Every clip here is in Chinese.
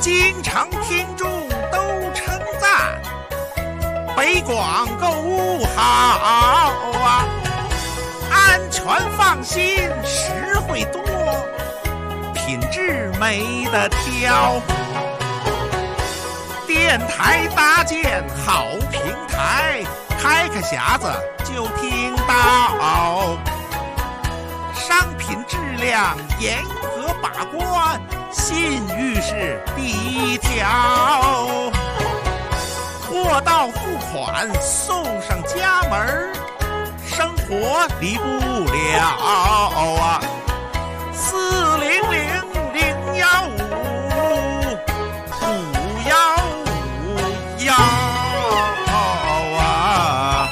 经常听众都称赞，北广购物好啊，安全放心，实惠多，品质没得挑。电台搭建好平台，开个匣子就听到，商品质量严格把关，信誉是第一条。货到付款送上家门，生活离不了啊！400-015-515啊！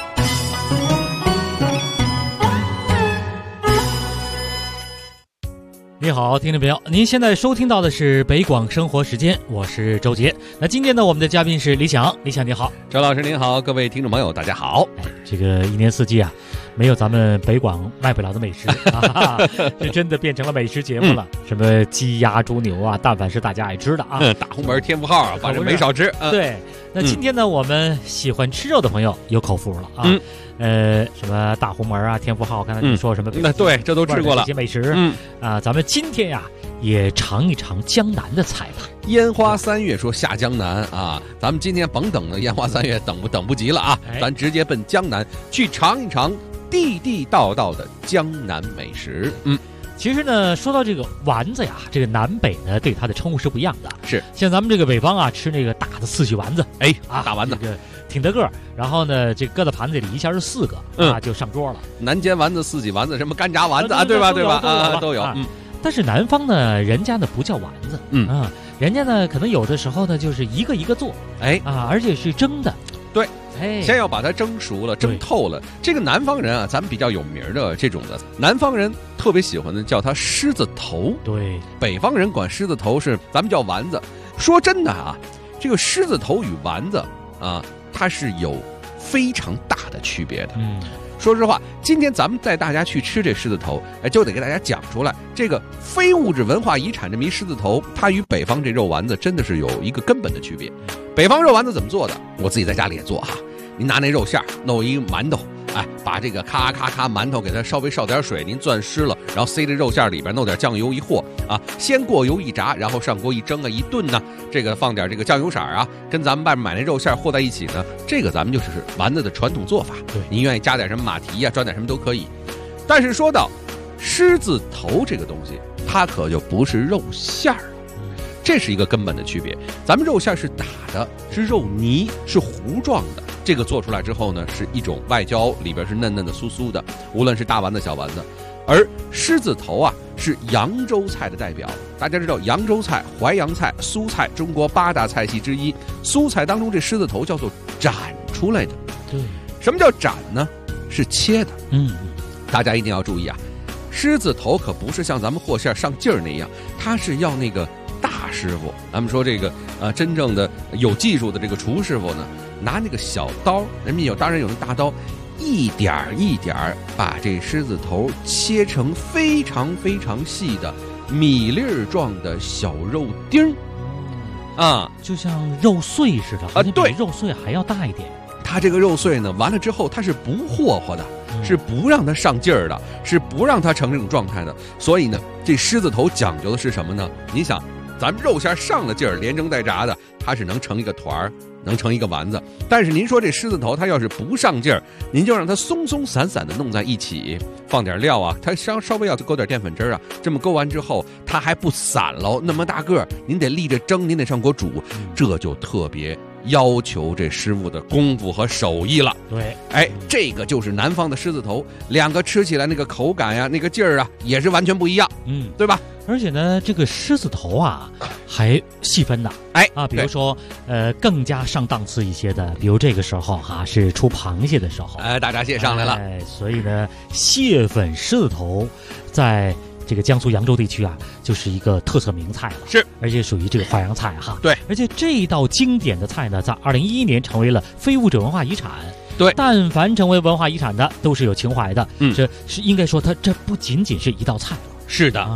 你好，听众朋友，您现在收听到的是北广生活时间，我是周杰。那今天呢，我们的嘉宾是李想，李想你好。 周老师您好，各位听众朋友大家好。 这个一年四季啊，没有咱们北广卖不了的美食啊，这真的变成了美食节目了。什么鸡鸭猪牛啊，但凡是大家爱吃的啊， 大红门天福号反正没少吃。 对，那今天呢，我们喜欢吃肉的朋友有口福了啊。什么大红门啊，天福号，刚才你说什么？ 那对，这都吃过了。 这些美食，咱们今天呀也尝一尝江南的菜吧。 烟花三月说下江南啊，咱们今天甭等了，烟花三月等不及了啊，咱直接奔江南去尝一尝地地道道的江南美食。 其实呢，说到这个丸子呀，这个南北呢对它的称呼是不一样的。 是， 像咱们这个北方啊，吃那个大的四喜丸子， 大丸子， 这个挺得个儿，然后呢，这搁到盘子里一下是4个啊，就上桌了。 南煎丸子、四喜丸子，什么干炸丸子啊，对吧？都有。 但是南方呢，人家呢不叫丸子，人家呢可能有的时候呢就是一个一个做，而且是蒸的。 对。先要把它蒸熟了，蒸透了。这个南方人啊，咱们比较有名的这种的，南方人特别喜欢的叫它狮子头。 对， 北方人管狮子头是咱们叫丸子。说真的啊，这个狮子头与丸子啊，它是有非常大的区别的。说实话，今天咱们带大家去吃这狮子头，就得给大家讲出来，这个非物质文化遗产这么一狮子头，它与北方这肉丸子真的是有一个根本的区别。北方肉丸子怎么做的？我自己在家里也做哈。您拿那肉馅弄一馒头，把这个咔咔咔馒头给它稍微烧点水，您攥湿了，然后塞这肉馅里边，弄点酱油一和啊，先过油一炸，然后上锅一蒸啊，一炖呢，这个放点这个酱油色啊，跟咱们外面买那肉馅和在一起呢，这个咱们就是丸子的传统做法。 对， 您愿意加点什么马蹄呀，装点什么都可以。但是说到狮子头这个东西，它可就不是肉馅儿。这是一个根本的区别，咱们肉馅是打的，是肉泥，是糊状的。这个做出来之后呢，是一种外焦，里边是嫩嫩的、酥酥的，无论是大丸子、小丸子。而狮子头啊，是扬州菜的代表。大家知道，扬州菜、淮扬菜、苏菜，中国8大菜系之一。苏菜当中，这狮子头叫做斩出来的。 对， 什么叫斩呢？是切的。大家一定要注意啊，狮子头可不是像咱们和馅上劲儿那样，它是要那个大师傅。咱们说这个真正的有技术的这个厨师傅呢，拿那个小刀，人民当然有那大刀，一点一点把这狮子头切成非常非常细的米粒状的小肉丁就像肉碎似的， 对， 比肉碎还要大一点。 它这个肉碎呢，完了之后它是不霍霍的，是不让它上劲儿的，是不让它成这种状态的。所以呢，这狮子头讲究的是什么呢？你想，咱们肉馅上了劲儿，连蒸带炸的，它是能成一个团儿，能成一个丸子。但是您说这狮子头，它要是不上劲儿，您就让它松松散散的弄在一起，放点料啊，它稍微要勾点淀粉汁啊，这么勾完之后，它还不散喽，那么大个儿，您得立着蒸，您得上锅煮，这就特别要求这师傅的功夫和手艺了。 对， 这个就是南方的狮子头，两个吃起来那个口感呀，那个劲儿啊，也是完全不一样，对吧？ 而且呢，这个狮子头啊，还细分的，比如说，更加上档次一些的，比如这个时候是出螃蟹的时候， 大闸蟹上来了， 所以呢，蟹粉狮子头在这个江苏扬州地区啊，就是一个特色名菜了， 是， 而且属于这个淮扬菜对， 而且这一道经典的菜呢，在2011年成为了非物质文化遗产。 对， 但凡成为文化遗产的，都是有情怀的。这是应该说，它这不仅仅是一道菜了。 是的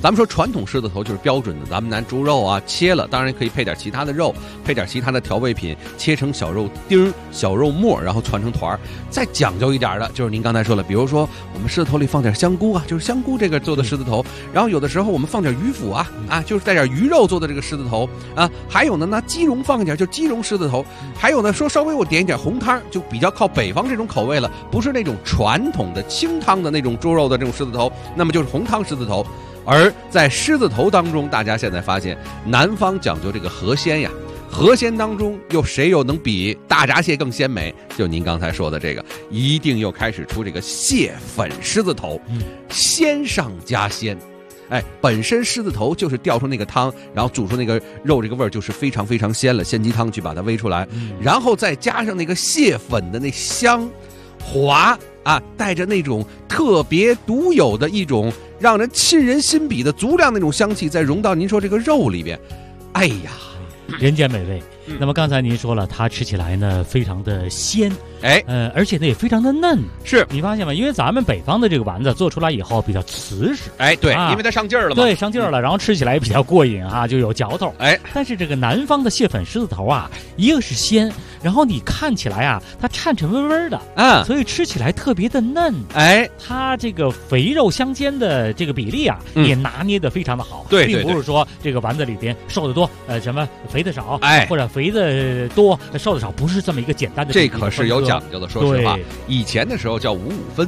咱们说传统狮子头就是标准的，咱们拿猪肉啊切了，当然可以配点其他的肉，配点其他的调味品，切成小肉丁、小肉末，然后串成团。再讲究一点的，就是您刚才说了，比如说我们狮子头里放点香菇啊，就是香菇这个做的狮子头，然后有的时候我们放点鱼腐啊，就是带点鱼肉做的这个狮子头啊，还有呢拿鸡茸放一点，就鸡茸狮子头，还有呢说稍微我点一点红汤，就比较靠北方这种口味了，不是那种传统的清汤的那种猪肉的这种狮子头，那么就是红汤狮子头。而在狮子头当中，大家现在发现南方讲究这个河鲜呀，河鲜当中谁又能比大闸蟹更鲜美？就您刚才说的这个，一定又开始出这个蟹粉狮子头，鲜上加鲜。本身狮子头就是调出那个汤，然后煮出那个肉，这个味儿就是非常非常鲜了，鲜鸡汤去把它煨出来，然后再加上那个蟹粉的那香滑啊，带着那种特别独有的一种让人沁人心鼻的足量那种香气，再融到您说这个肉里边，哎呀， 人间美味。那么刚才您说了，它吃起来呢非常的鲜，而且呢也非常的嫩。 是你发现吗？因为咱们北方的这个丸子做出来以后比较瓷实， 对，因为它上劲儿了嘛， 对，上劲儿了，然后吃起来也比较过瘾啊，就有嚼头。但是这个南方的蟹粉狮子头啊，一个是鲜，然后你看起来啊，它颤颤巍巍的，所以吃起来特别的嫩。它这个肥肉相间的这个比例啊，也拿捏的非常的好。 对， 并不是说这个丸子里边瘦的多，什么肥的少，或者肥的多瘦的少，不是这么一个简单的。 这可是有讲究的，说实话，以前的时候叫5-5分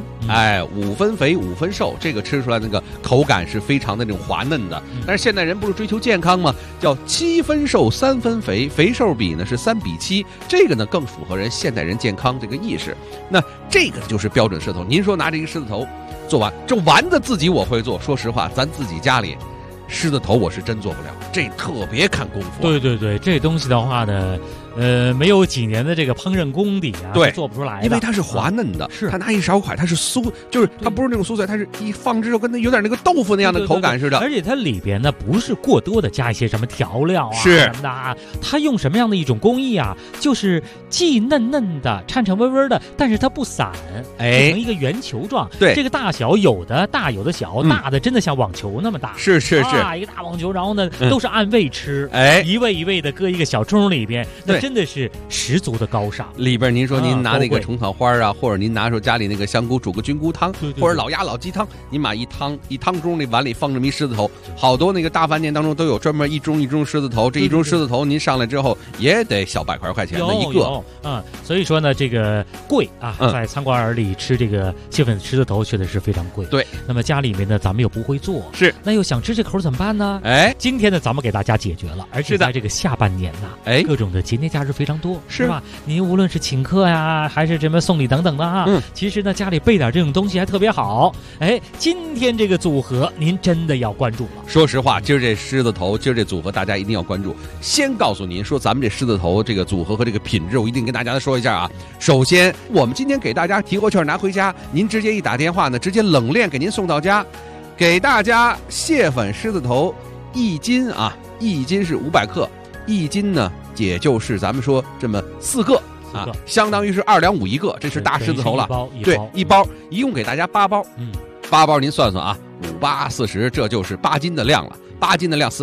，5分肥5分瘦，这个吃出来那个口感是非常的那种滑嫩的。但是现代人不是追求健康吗？叫7分瘦3分肥，肥瘦比呢是3比7，这个呢更符合人现代人健康这个意识。那这个就是标准狮子头。您说拿这个狮子头做完，这丸子自己我会做，说实话，咱自己家里狮子头我是真做不了，这特别看功夫。 对，这东西的话呢，没有几年的这个烹饪功底啊， 对， 做不出来的， 因为它是滑嫩的， 是它拿一勺块，它是酥，就是它不是那种酥脆，它是一放之后跟那有点那个豆腐那样的口感似的。 而且它里边呢不是过多的加一些什么调料啊是什么的啊，它用什么样的一种工艺啊，就是既嫩嫩的、颤颤巍巍的，但是它不散，变成一个圆球状。 对， 这个大小有的大有的小，大的真的像网球那么大， 是一个大网球，然后呢都是按位吃，一位一位的搁一个小盅里边，那真的是十足的高尚。 里边您说您拿那个虫草花啊，或者您拿出家里那个香菇煮个菌菇汤，或者老鸭老鸡汤，您把一汤盅那碗里放这么一狮子头，好多那个大饭店当中都有专门一盅狮子头，这一盅狮子头您上来之后也得小100块钱的一个， 所以说呢这个贵啊，在餐馆里吃这个蟹粉狮子头确实是非常贵。 对， 那么家里面呢咱们又不会做， 是， 那又想吃这口怎么办呢？今天呢咱们给大家解决了，而且在这个下半年呐，各种的节节假日非常多，是吧？您无论是请客呀，还是什么送礼等等的啊，其实呢家里备点这种东西还特别好。今天这个组合您真的要关注了。 说实话，今儿这狮子头，今儿这组合大家一定要关注。先告诉您说，咱们这狮子头这个组合和这个品质，我一定跟大家说一下啊。首先，我们今天给大家提货券拿回家，您直接一打电话呢，直接冷链给您送到家。给大家蟹粉狮子头1斤啊，1斤是500克，1斤呢也就是咱们说这么4个啊，相当于是2两5一个，这是大狮子头了。对，一包，一共给大家8包。8包您算算啊，5、8、40，这就是8斤的量了。8斤的量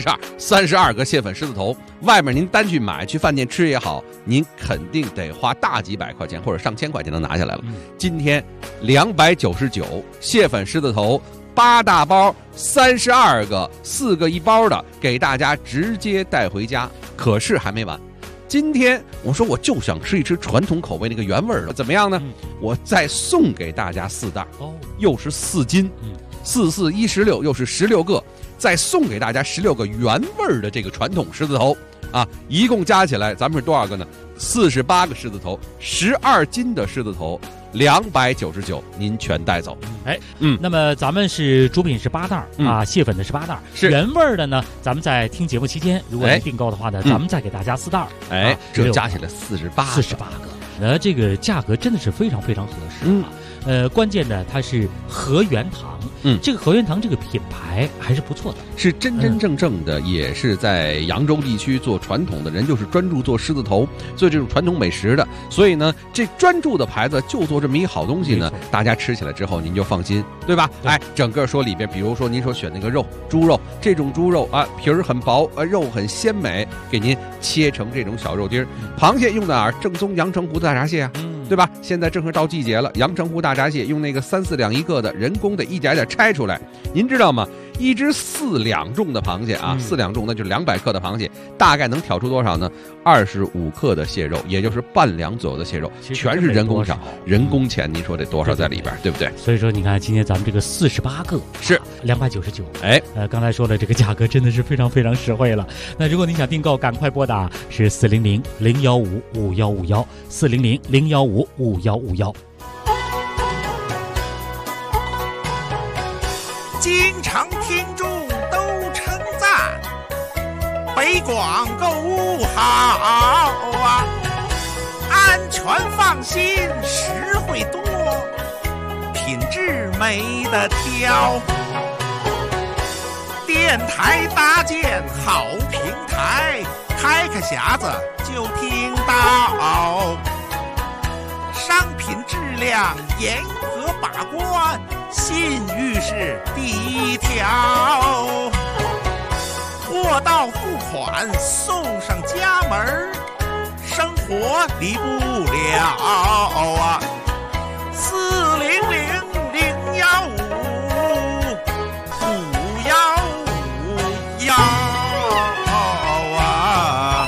，4、8、32个蟹粉狮子头，外面您单去买，去饭店吃也好，您肯定得花大几百块钱或者上千块钱能拿下来了。今天299蟹粉狮子头，8大包，32个，4个一包的，给大家直接带回家。可是还没完，今天我说我就想吃一吃传统口味那个原味的，怎么样呢？我再送给大家4袋，又是4斤，4、4、16，又是16个，再送给大家16个原味的这个传统狮子头啊！一共加起来，咱们是多少个呢？48个狮子头，12斤的狮子头，299，您全带走。 那么咱们是主品是8袋啊，蟹粉的是8袋，是原味的呢。咱们在听节目期间，如果您订购的话呢，咱们再给大家4袋。 这加起来48个， 那这个价格真的是非常非常合适啊。 关键呢它是和源堂，这个和源堂这个品牌还是不错的， 是真真正正的，也是在扬州地区做传统的人，就是专注做狮子头，做这种传统美食的。所以呢，这专注的牌子就做这么一好东西呢，大家吃起来之后您就放心，对吧？哎，整个说里边，比如说您说选那个肉，猪肉，这种猪肉啊，皮儿很薄，肉很鲜美，给您切成这种小肉丁儿。螃蟹用的哪儿？正宗阳澄湖的大闸蟹啊，对吧？现在正好到季节了，阳澄湖大闸蟹用那个3、4两一个的，人工的一点点拆出来，您知道吗？一只4两重的螃蟹啊，4两重那就是200克的螃蟹，大概能挑出多少呢？25克的蟹肉，也就是半两左右的蟹肉，全是人工炒，人工钱，您说得多少在里边，对不对？ 所以说，你看今天咱们这个48个是 299， 哎， 刚才说的这个价格真的是非常非常实惠了。那如果你想订购，赶快拨打是400-015-5151，400-015-5151。 经常听众都称赞北广购物好啊，安全放心，实惠多，品质没得挑。电台搭建好平台，开个匣子就听到，商品质量严格把关，信誉是第一条，货到付款送上家门，生活离不了啊！400-015-5151啊！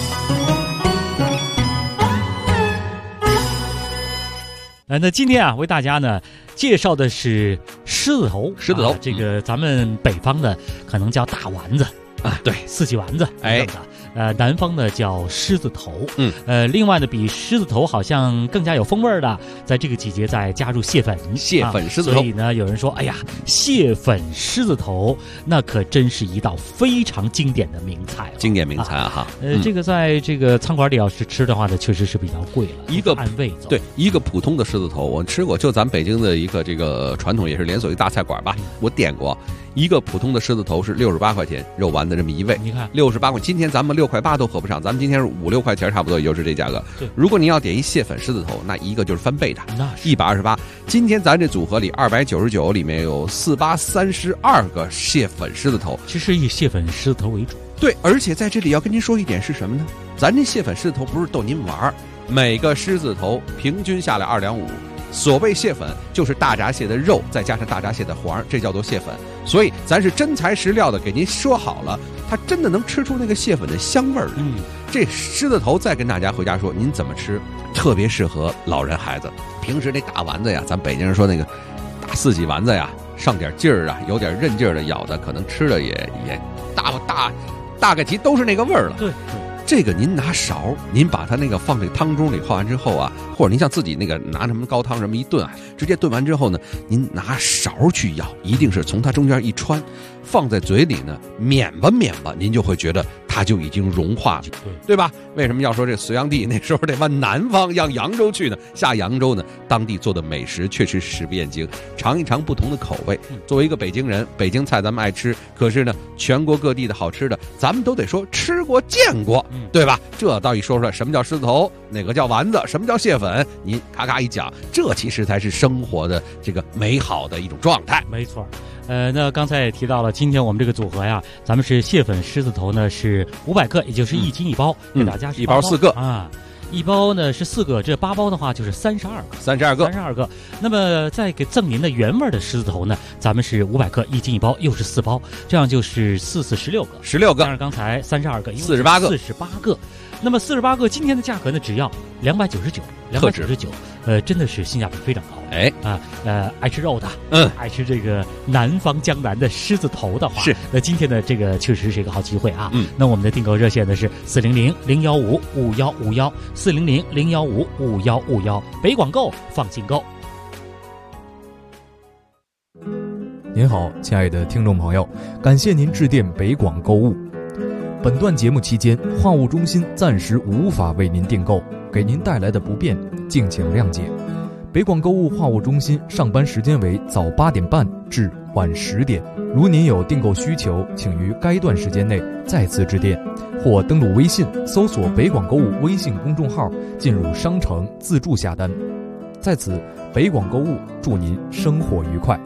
那今天啊，为大家呢介绍的是狮子头，这个咱们北方的可能叫大丸子啊，对， 四季丸子，哎。南方呢叫狮子头，另外呢比狮子头好像更加有风味的，在这个季节再加入蟹粉狮子头， 所以呢有人说，哎呀，蟹粉狮子头那可真是一道非常经典的名菜， 经典名菜啊哈。 这个在这个餐馆里要是吃的话呢，确实是比较贵了， 一个按位走。 对，一个普通的狮子头我吃过，就咱北京的一个这个传统也是连锁一大菜馆吧，我点过。一个普通的狮子头是68块钱，肉丸子这么一位， 你看 68块，今天咱们6块8都合不上，咱们今天是5、6块钱差不多，也就是这价格。如果您要点一蟹粉狮子头，那一个就是翻倍的，128。今天咱这组合里299里面有4832个蟹粉狮子头， 其实以蟹粉狮子头为主。 对，而且在这里要跟您说一点是什么呢？咱这蟹粉狮子头不是逗您玩，每个狮子头平均下来2两5。所谓蟹粉就是大闸蟹的肉再加上大闸蟹的黄，这叫做蟹粉。所以咱是真材实料的给您说好了，它真的能吃出那个蟹粉的香味儿。这狮子头再跟大家回家说您怎么吃，特别适合老人孩子。平时那大丸子呀，咱北京人说那个大4季丸子呀，上点劲儿啊，有点韧劲儿的咬的，可能吃的也大概其都是那个味儿了。 对。 这个您拿勺，您把它那个放这个汤盅里泡完之后啊，或者您像自己那个拿什么高汤什么一炖啊，直接炖完之后呢，您拿勺去舀，一定是从它中间一穿，放在嘴里呢，免吧，您就会觉得它就已经融化了，对吧？为什么要说这隋炀帝那时候得往南方，让扬州去呢？下扬州呢，当地做的美食确实食不厌精，尝一尝不同的口味。作为一个北京人，北京菜咱们爱吃，可是呢，全国各地的好吃的，咱们都得说吃过见过，对吧？这倒一说出来，什么叫狮子头，哪个叫丸子，什么叫蟹粉，您咔咔一讲，这其实才是生活的这个美好的一种状态。 没错。那刚才也提到了，今天我们这个组合呀，咱们是蟹粉狮子头呢是500克，也就是1斤1包，给大家是 1包4个啊。一包呢是4个，这8包的话就是32个。那么再给赠您的原味的狮子头呢，咱们是500克，1斤1包，又是4包，这样就是4、4、16个。但是刚才32个 ，48 个。那么48个今天的价格呢，只要299，真的是性价比非常高。爱吃肉的，爱吃这个南方江南的狮子头的话， 是那今天的这个确实是一个好机会啊。那我们的订购热线呢是400-015-5151，400-015-5151，北广购放心购。 您好，亲爱的听众朋友，感谢您致电北广购物。本段节目期间，话务中心暂时无法为您订购，给您带来的不便，敬请谅解。 北广购物话务中心上班时间为早8点半至晚10点。如您有订购需求，请于该段时间内再次致电，或登录微信搜索北广购物微信公众号，进入商城自助下单。在此，北广购物祝您生活愉快。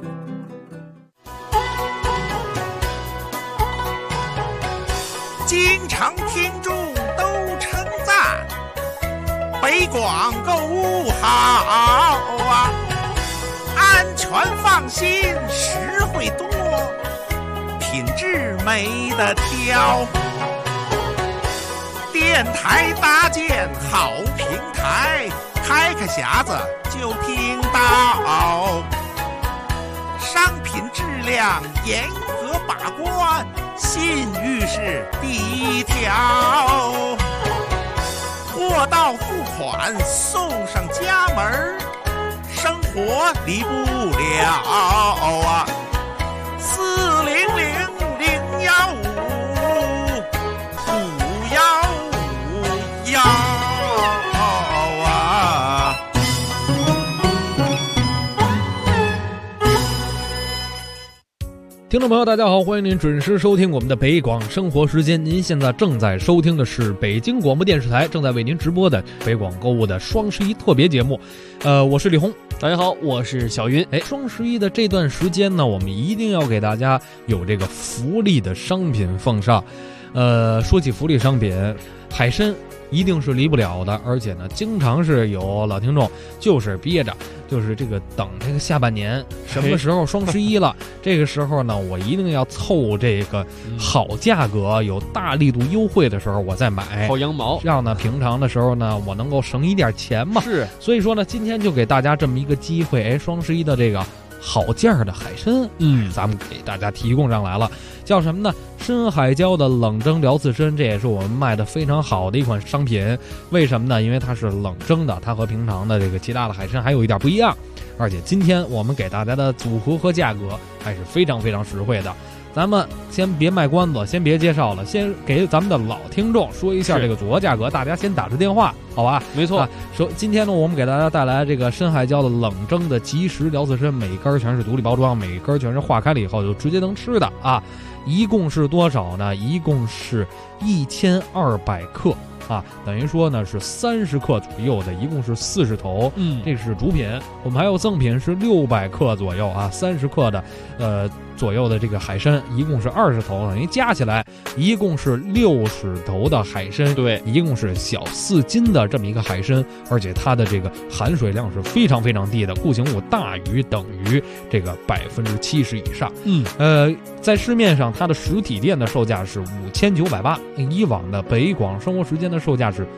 经常听众都称赞北广购物好啊，安全放心，实惠多，品质没得挑。电台搭建好平台，开个匣子就听到，商品质量严格把关，信誉是第一条。货到付款送上家门，生活离不了啊！400-015-515啊！ 听众朋友大家好，欢迎您准时收听我们的北广生活时间。您现在正在收听的是北京广播电视台正在为您直播的北广购物的双11特别节目。我是李红， 大家好，我是小云。 双11的这段时间呢，我们一定要给大家有这个福利的商品奉上。说起福利商品，海参一定是离不了的，而且呢，经常是有老听众就是憋着，就是这个等这个下半年什么时候双11了，这个时候呢，我一定要凑这个好价格、有大力度优惠的时候我再买， 薅羊毛， 让呢平常的时候呢我能够省一点钱嘛。 是， 所以说呢，今天就给大家这么一个机会，双11的这个好价的海参，咱们给大家提供上来了，叫什么呢？深海椒的冷蒸辽刺参，这也是我们卖的非常好的一款商品。为什么呢？因为它是冷蒸的，它和平常的这个其他的海参还有一点不一样，而且今天我们给大家的组合和价格还是非常非常实惠的。咱们先别卖关子，先别介绍了，先给咱们的老听众说一下这个组合价格，大家先打着电话，好吧？ 没错。 说今天呢，我们给大家带来这个深海椒的冷蒸的即食辽刺参，每根全是独立包装，每根全是化开了以后就直接能吃的啊。一共是多少呢？一共是1200克啊，等于说呢是30克左右的，一共是40头。这是主品，我们还有赠品是600克左右啊，30克的左右的这个海参，一共是20头，等于加起来一共是60头的海参， 对， 一共是小4斤的这么一个海参，而且它的这个含水量是非常非常低的，固形物大于等于这个70%以上。在市面上它的实体店的售价是5980，以往的北广生活时间的售价是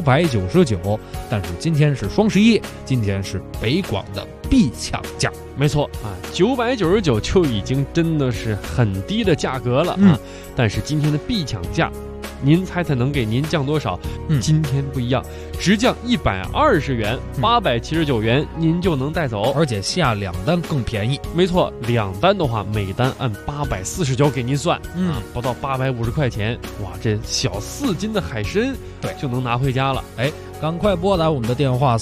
999，但是今天是双11，今天是北广的必抢价。 没错啊，999就已经真的是很低的价格了但是今天的必抢价，您猜能给您降多少？今天不一样，直降120元，879元您就能带走， 而且下2单更便宜。 没错，2单的话，每单按849给您算，不到850块钱，哇，这小4斤的海参，对，就能拿回家了。 赶快拨打我们的电话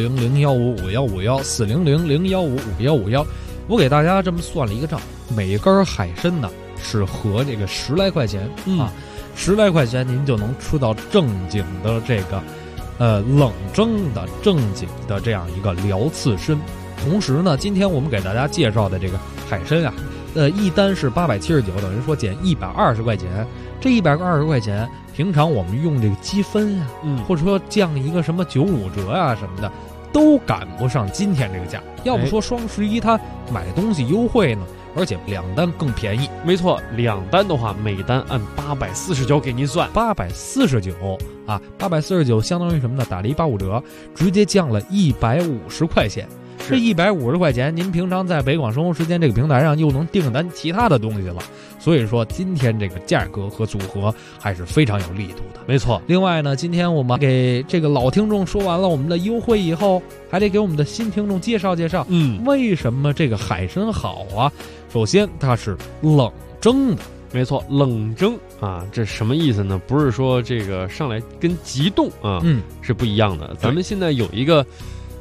400-015-5151，400-015-5151。我给大家这么算了一个账，每根海参呢是合这个10来块钱，10来块钱您就能吃到正经的这个冷蒸的正经的这样一个辽刺参。同时呢，今天我们给大家介绍的这个海参啊，一单是879，等于说减120块钱。这120块钱，平常我们用这个积分啊，或者说降一个什么95折啊什么的，都赶不上今天这个价。要不说双11它买东西优惠呢，而且2单更便宜。 没错，2单的话，每单按849给您算 ，849啊，849相当于什么呢？打了185折，直接降了150块钱。这150块钱，您平常在北广生活时间这个平台上又能订单其他的东西了。所以说，今天这个价格和组合还是非常有力度的。 没错。 另外呢，今天我们给这个老听众说完了我们的优惠以后，还得给我们的新听众介绍介绍，为什么这个海参好啊？首先，它是冷蒸的。 没错，冷蒸啊，这什么意思呢？不是说这个上来跟急冻啊，是不一样的。咱们现在有一个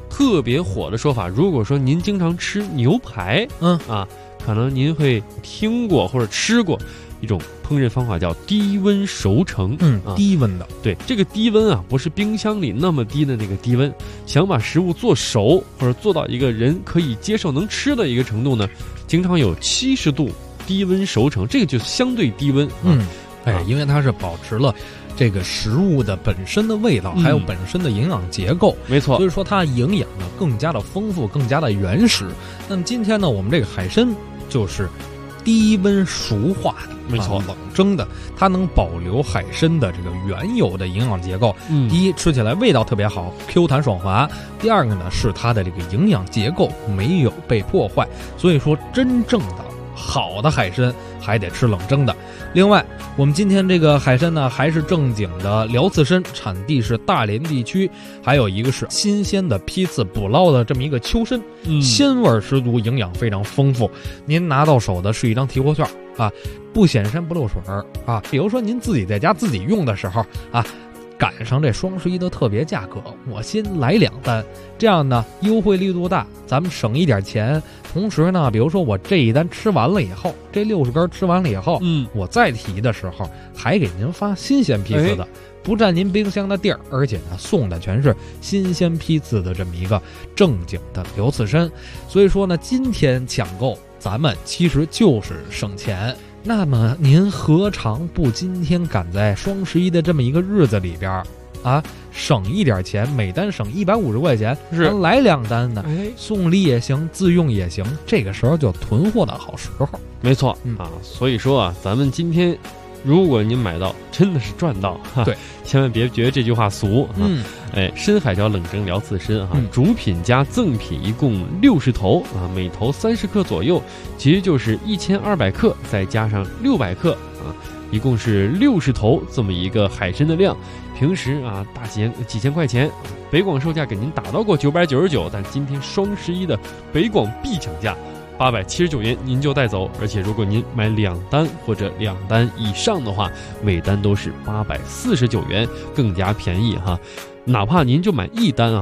特别火的说法，如果说您经常吃牛排，可能您会听过或者吃过一种烹饪方法叫低温熟成。 低温的。 对，这个低温啊，不是冰箱里那么低的那个低温，想把食物做熟或者做到一个人可以接受能吃的一个程度呢，经常有70度低温熟成，这个就相对低温。 因为它是保持了这个食物的本身的味道，还有本身的营养结构， 没错。 所以说它营养呢更加的丰富，更加的原始。那么今天呢，我们这个海参就是低温熟化的， 没错， 冷蒸的，它能保留海参的这个原有的营养结构。第一，吃起来味道特别好 ，Q 弹爽滑；第二个呢，是它的这个营养结构没有被破坏。所以说，真正的好的海参还得吃冷蒸的。另外，我们今天这个海参呢，还是正经的辽刺参，产地是大连地区，还有一个是新鲜的批次捕捞的这么一个秋参，鲜味十足，营养非常丰富。您拿到手的是一张提货券啊，不显山不漏水啊。比如说您自己在家自己用的时候啊，赶上这双11的特别价格，我先来2单，这样呢优惠力度大，咱们省一点钱。同时呢，比如说我这一单吃完了以后，这60根吃完了以后，我再提的时候还给您发新鲜批次的，不占您冰箱的地儿，而且呢送的全是新鲜批次的这么一个正经的辽刺参。所以说呢，今天抢购咱们其实就是省钱。那么您何尝不今天赶在双11的这么一个日子里边啊，省一点钱，每单省150块钱，咱来2单呢，送礼也行，自用也行，这个时候就囤货的好时候。 没错所以说啊，咱们今天如果您买到，真的是赚到， 对， 千万别觉得这句话俗深海椒冷蒸辽刺参主品加赠品一共60头每头30克左右，其实就是1200克，再加上600克一共是60头这么一个海参的量。平时大几千块钱，北广售价给您打到过999，但今天双11的北广必抢价879元您就带走，而且如果您买2单或者2单以上的话，每单都是849元，更加便宜哈。哪怕您就买1单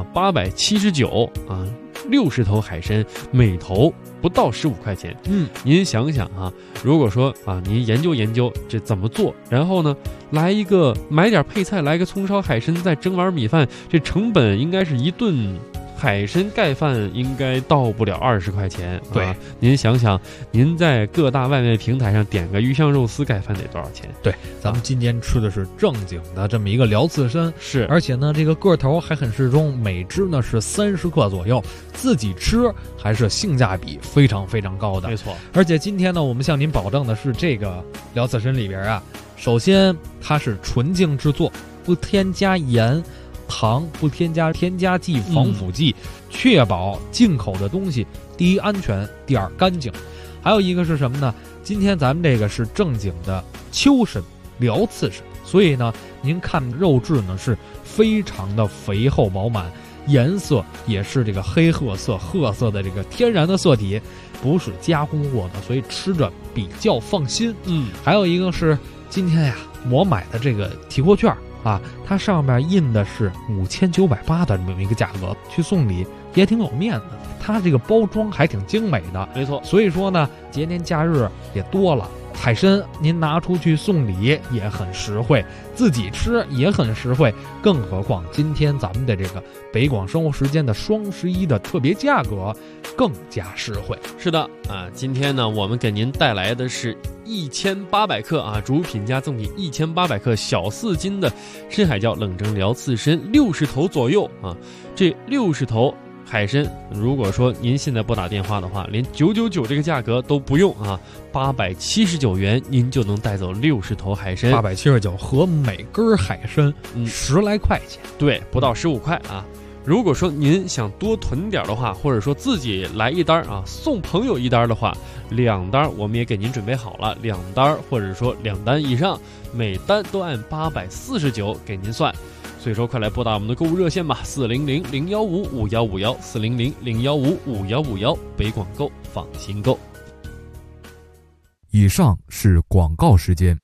879 60头海参，每头不到15块钱。您想想如果说您研究研究这怎么做，然后呢买点配菜，来个葱烧海参，再蒸碗米饭，这成本应该是一顿海参盖饭应该到不了20块钱。 对您想想，您在各大外卖平台上点个鱼香肉丝盖饭得多少钱？ 对，咱们今天吃的是正经的这么一个辽刺参， 是， 而且呢这个个头还很适中，每只呢是30克左右，自己吃还是性价比非常非常高的。 没错， 而且今天呢我们向您保证的是，这个辽刺参里边首先它是纯净制作，不添加盐糖，不添加添加剂防腐剂，确保进口的东西第一安全，第二干净。还有一个是什么呢？今天咱们这个是正经的秋参辽刺参，所以呢您看肉质呢是非常的肥厚饱满，颜色也是这个黑褐色褐色的这个天然的色体，不是加工过的，所以吃着比较放心。还有一个是今天我买的这个提货券它上面印的是5980的这么一个价格，去送礼也挺有面子。它这个包装还挺精美的， 没错。 所以说呢，节年假日也多了，海参您拿出去送礼也很实惠，自己吃也很实惠。更何况今天咱们的这个北广生活时间的双11的特别价格更加实惠。 是的今天呢我们给您带来的是1800克主品加赠品1800克小4斤的深海椒冷蒸辽刺参60头左右这60头海参，如果说您现在不打电话的话，连999这个价格都不用879元您就能带走60头海参。 879和每根海参10来块钱， 对，不到15块如果说您想多囤点的话，或者说自己来1单送朋友1单的话，2单我们也给您准备好了，2单或者说2单以上，每单都按849给您算。所以说快来拨打我们的购物热线吧，400-015-5151 400-015-5151，北广购，放心购。 以上是广告时间。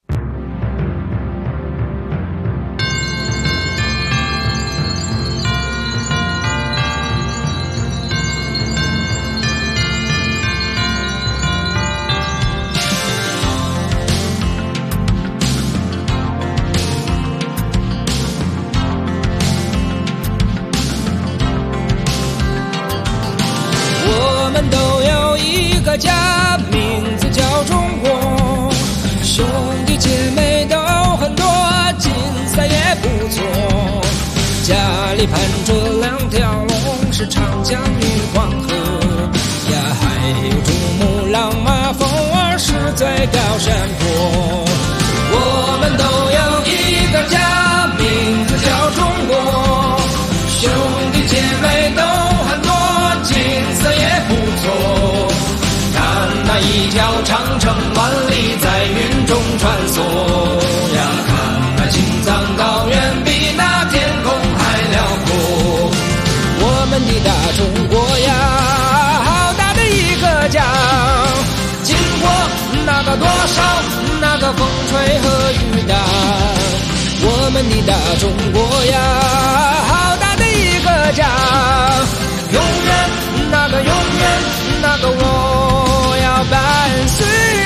弟姐妹都很多，景色也不错。家里盘着2条龙，是长江与黄河呀，还有珠穆朗玛峰儿是最高山坡。我们都有一个家，名字叫中国，兄弟姐妹都很多，景色也不错。看那一条长城万里在云中穿梭呀，看那青藏高原比那天空还辽阔。我们的大中国呀，好大的一个家，经过那个多少那个风吹和雨打。我们的大中国呀，好大的一个家，永远那个我要伴随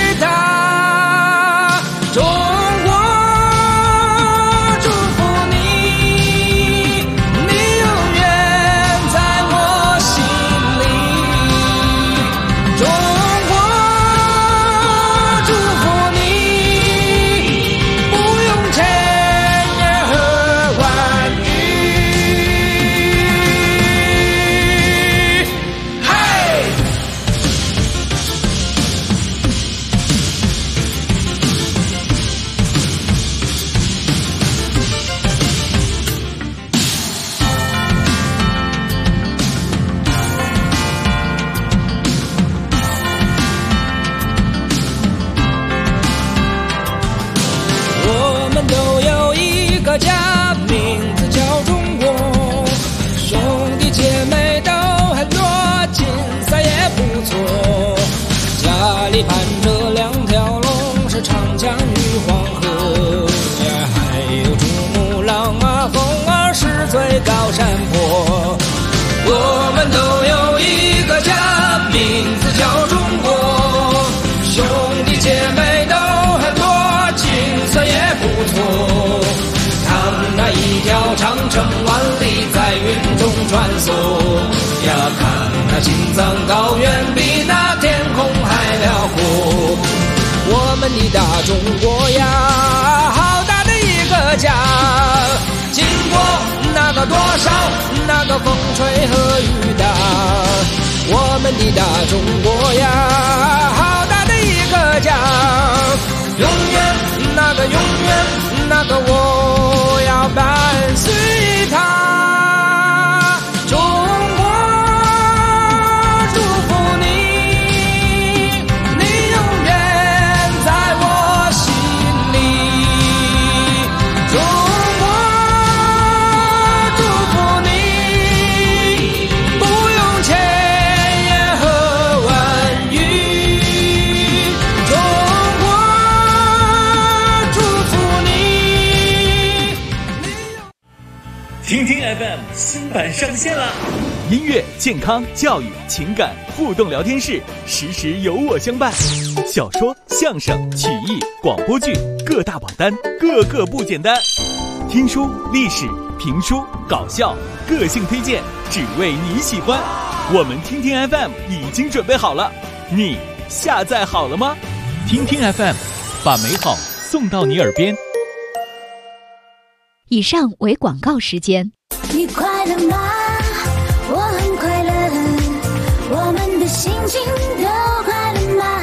它。中国祝福你，你永远在我心里。中国祝福你，不用千言和万语。嘿！我们都有一个家，名字叫中国，兄弟姐妹都很多，景色也不错。家里盘着2条龙，是长江与黄河呀，还有珠穆朗玛峰儿是最高山坡。我们都有一个家，名字叫中国，兄弟姐妹都很多，景色也不错。看那一条长城万里在云中穿梭呀，看那青藏高原比那天空还辽阔。我们的大中国呀，好大的一个家，经过那个多少那个风吹和雨打。我们的大中国呀，好大的一个家，永远那个我要伴随它。中国祝福你，你永远在我心里。中国祝福你，不用千言和万语。中国祝福你。 听听 FM 新版上线啦！ 音乐、健康、教育、情感互动聊天室，时时有我相伴。小说、相声、曲艺、广播剧各大榜单，个个不简单。听书、历史、评书、搞笑，个性推荐，只为你喜欢。我们听听 FM 已经准备好了，你下载好了吗？听听 FM， 把美好送到你耳边。 以上为广告时间。 你快乐吗？我很快乐，我们的心情都快乐吗？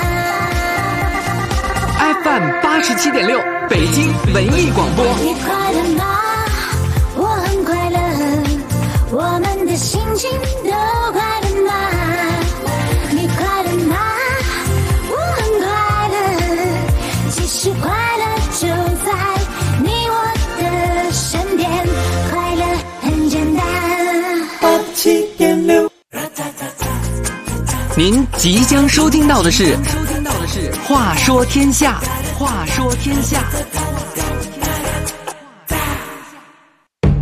FM 87.6北京文艺广播。 你快乐吗？我很快乐，我们的心情都快乐吗？你快乐吗？我很快乐，其实快乐就在你我的身边，快乐很简单。87.6。 您即将收听到的是《话说天下》，话说天下。